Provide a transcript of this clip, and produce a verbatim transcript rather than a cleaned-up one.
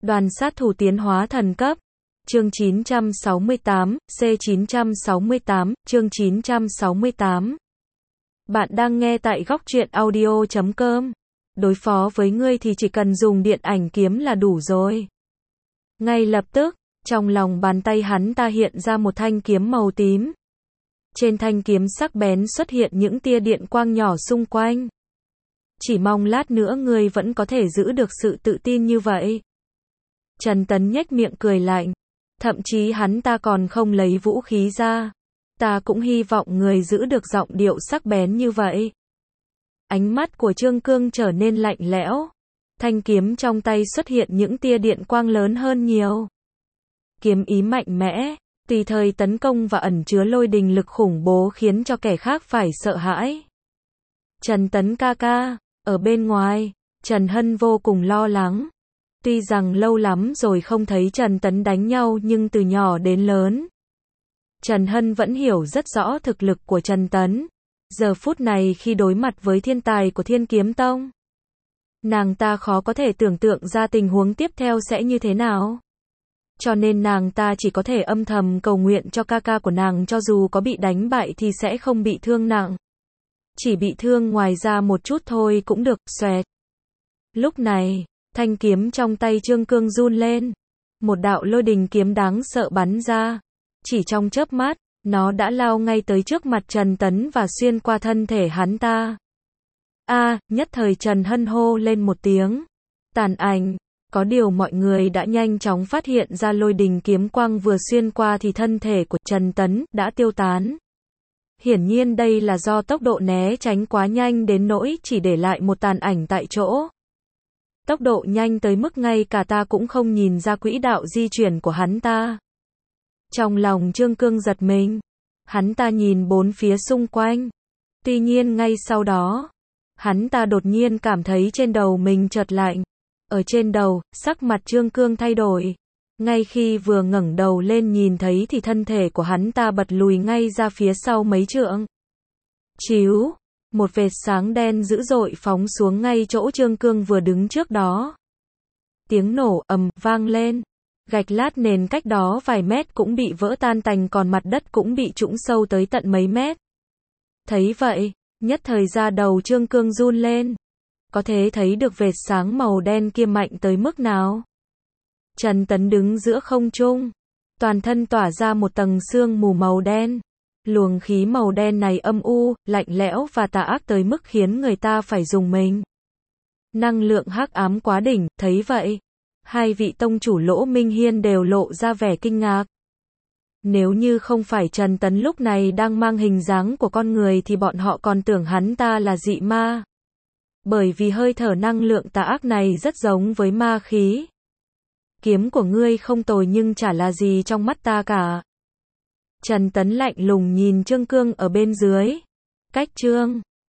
Đoàn sát thủ tiến hóa thần cấp. Chương chín trăm sáu mươi tám, C chín trăm sáu mươi tám, chương chín trăm sáu mươi tám. Bạn đang nghe tại góc truyện audio chấm com. Đối phó với ngươi thì chỉ cần dùng điện ảnh kiếm là đủ rồi. Ngay lập tức, trong lòng bàn tay hắn ta hiện ra một thanh kiếm màu tím. Trên thanh kiếm sắc bén xuất hiện những tia điện quang nhỏ xung quanh. Chỉ mong lát nữa ngươi vẫn có thể giữ được sự tự tin như vậy. Trần Tấn nhếch miệng cười lạnh. Thậm chí hắn ta còn không lấy vũ khí ra. Ta cũng hy vọng người giữ được giọng điệu sắc bén như vậy. Ánh mắt của Trương Cương trở nên lạnh lẽo. Thanh kiếm trong tay xuất hiện những tia điện quang lớn hơn nhiều. Kiếm ý mạnh mẽ, tùy thời tấn công và ẩn chứa lôi đình lực khủng bố khiến cho kẻ khác phải sợ hãi. Trần Tấn ca ca, ở bên ngoài, Trần Hân vô cùng lo lắng. Tuy rằng lâu lắm rồi không thấy Trần Tấn đánh nhau nhưng từ nhỏ đến lớn, Trần Hân vẫn hiểu rất rõ thực lực của Trần Tấn. Giờ phút này khi đối mặt với thiên tài của Thiên Kiếm Tông, nàng ta khó có thể tưởng tượng ra tình huống tiếp theo sẽ như thế nào. Cho nên nàng ta chỉ có thể âm thầm cầu nguyện cho ca ca của nàng cho dù có bị đánh bại thì sẽ không bị thương nặng. Chỉ bị thương ngoài ra một chút thôi cũng được, xoẹt. Lúc này, thanh kiếm trong tay Trương Cương run lên. Một đạo lôi đình kiếm đáng sợ bắn ra. Chỉ trong chớp mắt, nó đã lao ngay tới trước mặt Trần Tấn và xuyên qua thân thể hắn ta. A, nhất thời Trần Hân hô lên một tiếng. Tàn ảnh. Có điều mọi người đã nhanh chóng phát hiện ra lôi đình kiếm quang vừa xuyên qua thì thân thể của Trần Tấn đã tiêu tán. Hiển nhiên đây là do tốc độ né tránh quá nhanh đến nỗi chỉ để lại một tàn ảnh tại chỗ. Tốc độ nhanh tới mức ngay cả ta cũng không nhìn ra quỹ đạo di chuyển của hắn ta. Trong lòng Trương Cương giật mình. Hắn ta nhìn bốn phía xung quanh. Tuy nhiên ngay sau đó, hắn ta đột nhiên cảm thấy trên đầu mình chợt lạnh. Ở trên đầu, sắc mặt Trương Cương thay đổi. Ngay khi vừa ngẩng đầu lên nhìn thấy thì thân thể của hắn ta bật lùi ngay ra phía sau mấy trượng. Chíu, một vệt sáng đen dữ dội phóng xuống ngay chỗ Trương Cương vừa đứng trước đó. Tiếng nổ ầm vang lên. Gạch lát nền cách đó vài mét cũng bị vỡ tan tành còn mặt đất cũng bị trũng sâu tới tận mấy mét. Thấy vậy, nhất thời da đầu Trương Cương run lên. Có thể thấy được vệt sáng màu đen kia mạnh tới mức nào. Trần Tấn đứng giữa không trung. Toàn thân tỏa ra một tầng sương mù màu đen. Luồng khí màu đen này âm u, lạnh lẽo và tà ác tới mức khiến người ta phải rùng mình. Năng lượng hắc ám quá đỉnh, thấy vậy. Hai vị tông chủ Lỗ Minh Hiên đều lộ ra vẻ kinh ngạc. Nếu như không phải Trần Tấn lúc này đang mang hình dáng của con người thì bọn họ còn tưởng hắn ta là dị ma. Bởi vì hơi thở năng lượng tà ác này rất giống với ma khí. Kiếm của ngươi không tồi nhưng chả là gì trong mắt ta cả. Trần Tấn lạnh lùng nhìn Trương Cương ở bên dưới. Cách Trương